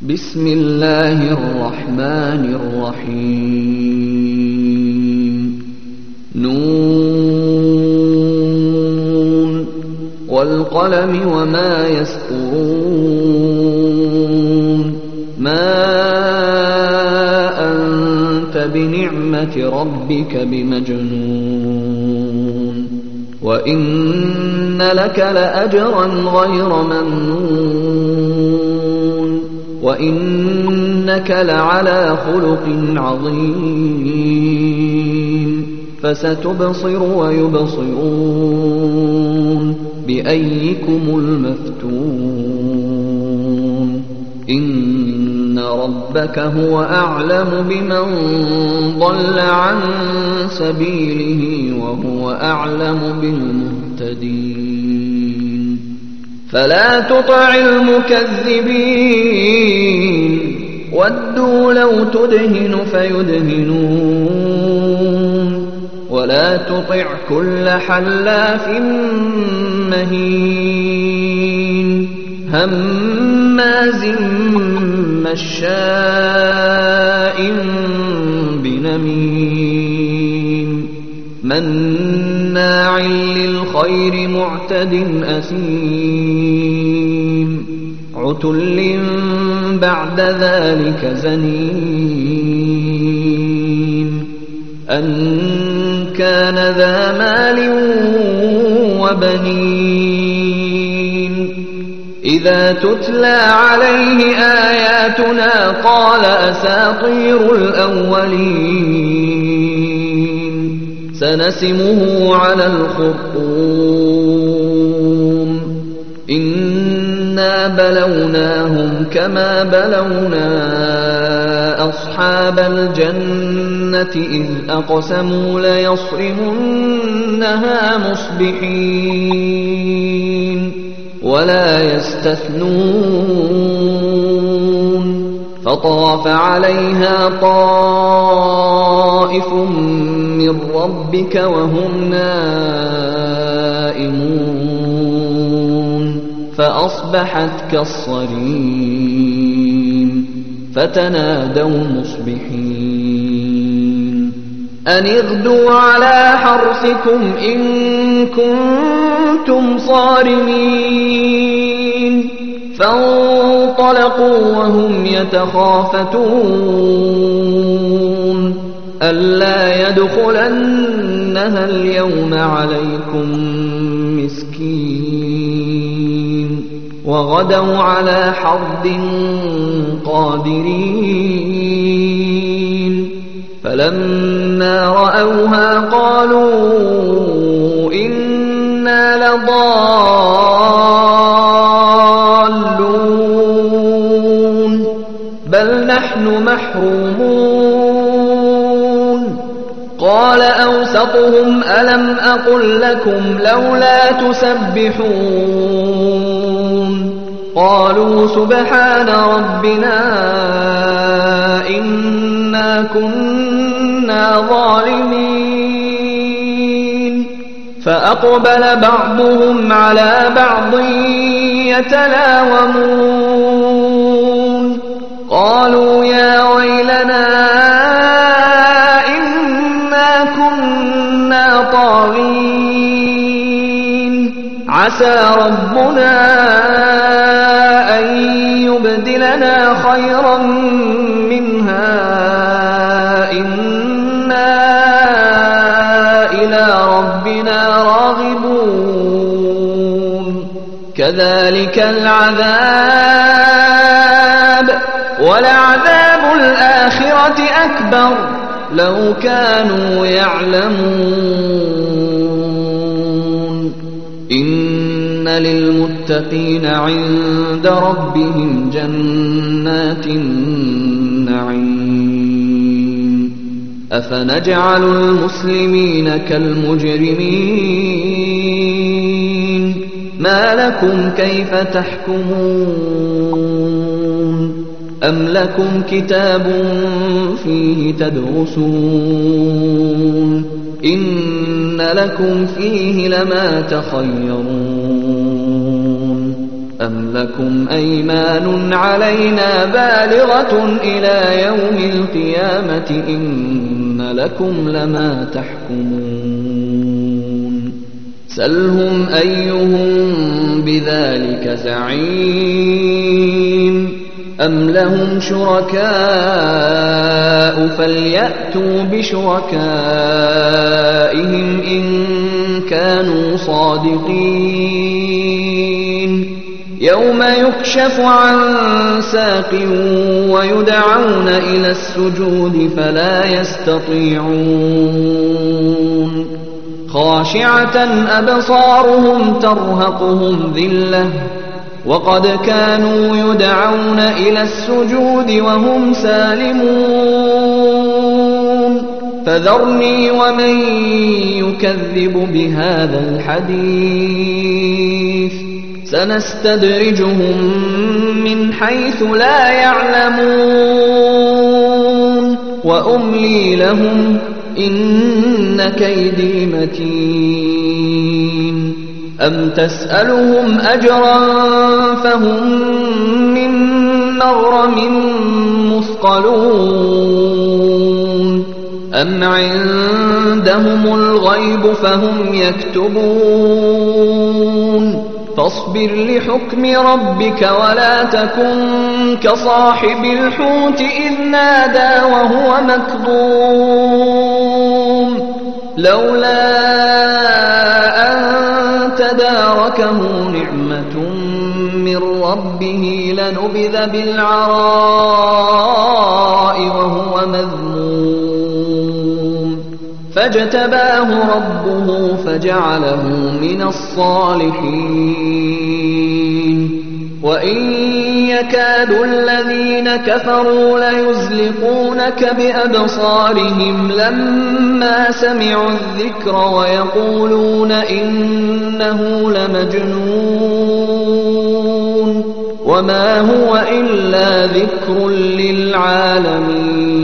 بسم الله الرحمن الرحيم نون والقلم وما يسطرون ما أنت بنعمة ربك بمجنون وإن لك لأجرا غير ممنون وإنك لعلى خلق عظيم فستبصر ويبصرون بأيكم المفتون إن ربك هو أعلم بمن ضل عن سبيله وهو أعلم بالمهتدين فلا تطع المكذبين ودوا لو تدهن فيدهنون ولا تطع كل حلاف مهين هماز مشاء بنميم مناع للخير معتد أثيم عتل بعد ذلك زنيم أن كان ذا مال وبنين إذا تتلى عليه آياتنا قال أساطير الأولين سنسمه على الخرطوم إنا بلوناهم كما بلونا أصحاب الجنة إذ أقسموا ليصرمنها مصبحين ولا يستثنون فطاف عليها طائف من ربك وهم نائمون فأصبحت كالصريم فتنادوا مصبحين أن اغدوا على حرثكم إن كنتم صارمين فانطلقوا وهم يتخافتون ألا يدخلنها اليوم عليكم مسكين وغدوا على حرد قادرين فلما رأوها قالوا إنا لضالون بل نحن محرومون قال أوسطهم ألم أقل لكم لولا تسبحون قالوا سبحان ربنا إنا كنا ظالمين فأقبل بعضهم على بعض يتلاومون قالوا يا ويلنا إنا كنا طاغين عسى ربنا أن يبدلنا خيرا منها إنا إلى ربنا راغبون كذلك العذاب ولعذاب الآخرة أكبر لو كانوا يعلمون إن للمتقين عند ربهم جنات النعيم أفنجعل المسلمين كالمجرمين ما لكم كيف تحكمون أم لكم كتاب فيه تدرسون إن لكم فيه لما تخيرون أم لكم أيمان علينا بالغة إلى يوم القيامة إن لكم لما تحكمون سلهم أيهم بذلك زعيم أم لهم شركاء فليأتوا بشركائهم إن كانوا صادقين يوم يكشف عن ساق ويدعون إلى السجود فلا يستطيعون خاشعة أبصارهم ترهقهم ذلة وقد كانوا يدعون إلى السجود وهم سالمون فذرني ومن يكذب بهذا الحديث سنستدرجهم من حيث لا يعلمون وأملي لهم إن كيدي متين أم تسألهم أجرا فهم من مغرم مثقلون أم عندهم الغيب فهم يكتبون فاصبر لحكم ربك ولا تكن كصاحب الحوت إذ نادى وهو مكظوم لولا أن تداركه نعمة من ربه لنبذ بالعراء وهو مذموم فاجتباه ربه فجعله من الصالحين وإن يكاد الذين كفروا ليزلقونك بأبصارهم لما سمعوا الذكر ويقولون إنه لمجنون وما هو إلا ذكر للعالمين